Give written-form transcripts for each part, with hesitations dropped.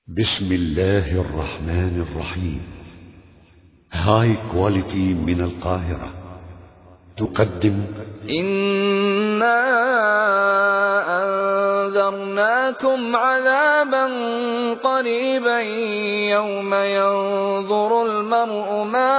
بسم الله الرحمن الرحيم. هاي كواليتي من القاهرة تقدم إنا أنذرناكم عذابا قريبا يوم ينظر المرء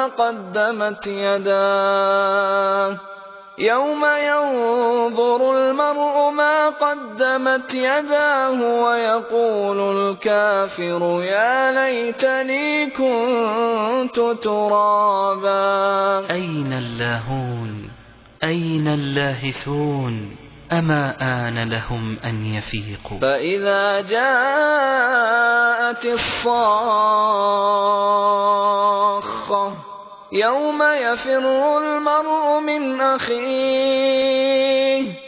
ما قدمت يداه ويقول الكافر يا ليتني كنت ترابا. أين اللاهون أين اللاهثون أما آن لهم أن يفيقوا. فإذا جاءت الصاخة يوم يفر المرء من أخيه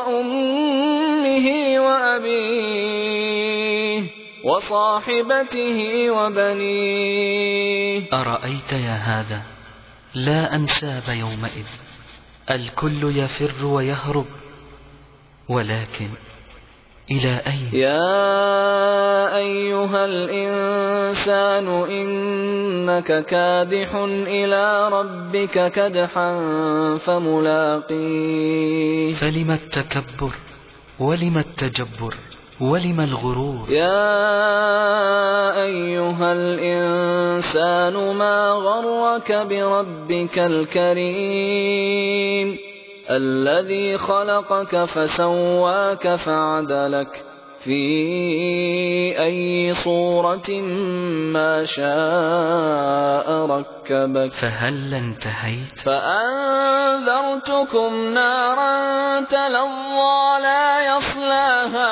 وأمه وأبيه وصاحبته وبنيه. أرأيت يا هذا لا أنساب يومئذ، الكل يفر ويهرب، ولكن إلى أين؟ يا أيها الإنسان إنك كادح إلى ربك كدحا فملاقيه. فلم التكبر ولم التجبر ولم الغرور؟ يا أيها الإنسان ما غرك بربك الكريم الذي خلقك فسواك فعدلك في أي صورة ما شاء ركبك. فهل انتهيت؟ فأنذرتكم نارا تلظى لا يصلاها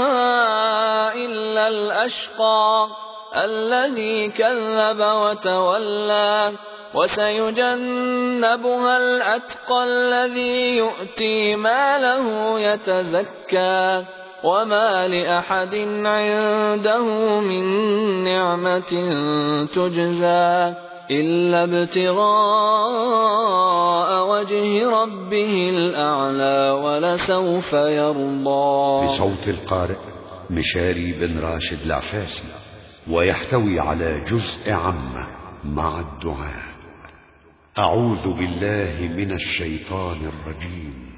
إلا الأشقى الذي كذب وتولى وسيجنبها الأتقى الذي يؤتي ماله يتزكى وما لأحد عنده من نعمة تجزى إلا ابتغاء وجه ربه الأعلى ولسوف يرضى. بصوت القارئ مشاري بن راشد العفاسي، ويحتوي على جزء عامة مع الدعاء. أعوذ بالله من الشيطان الرجيم.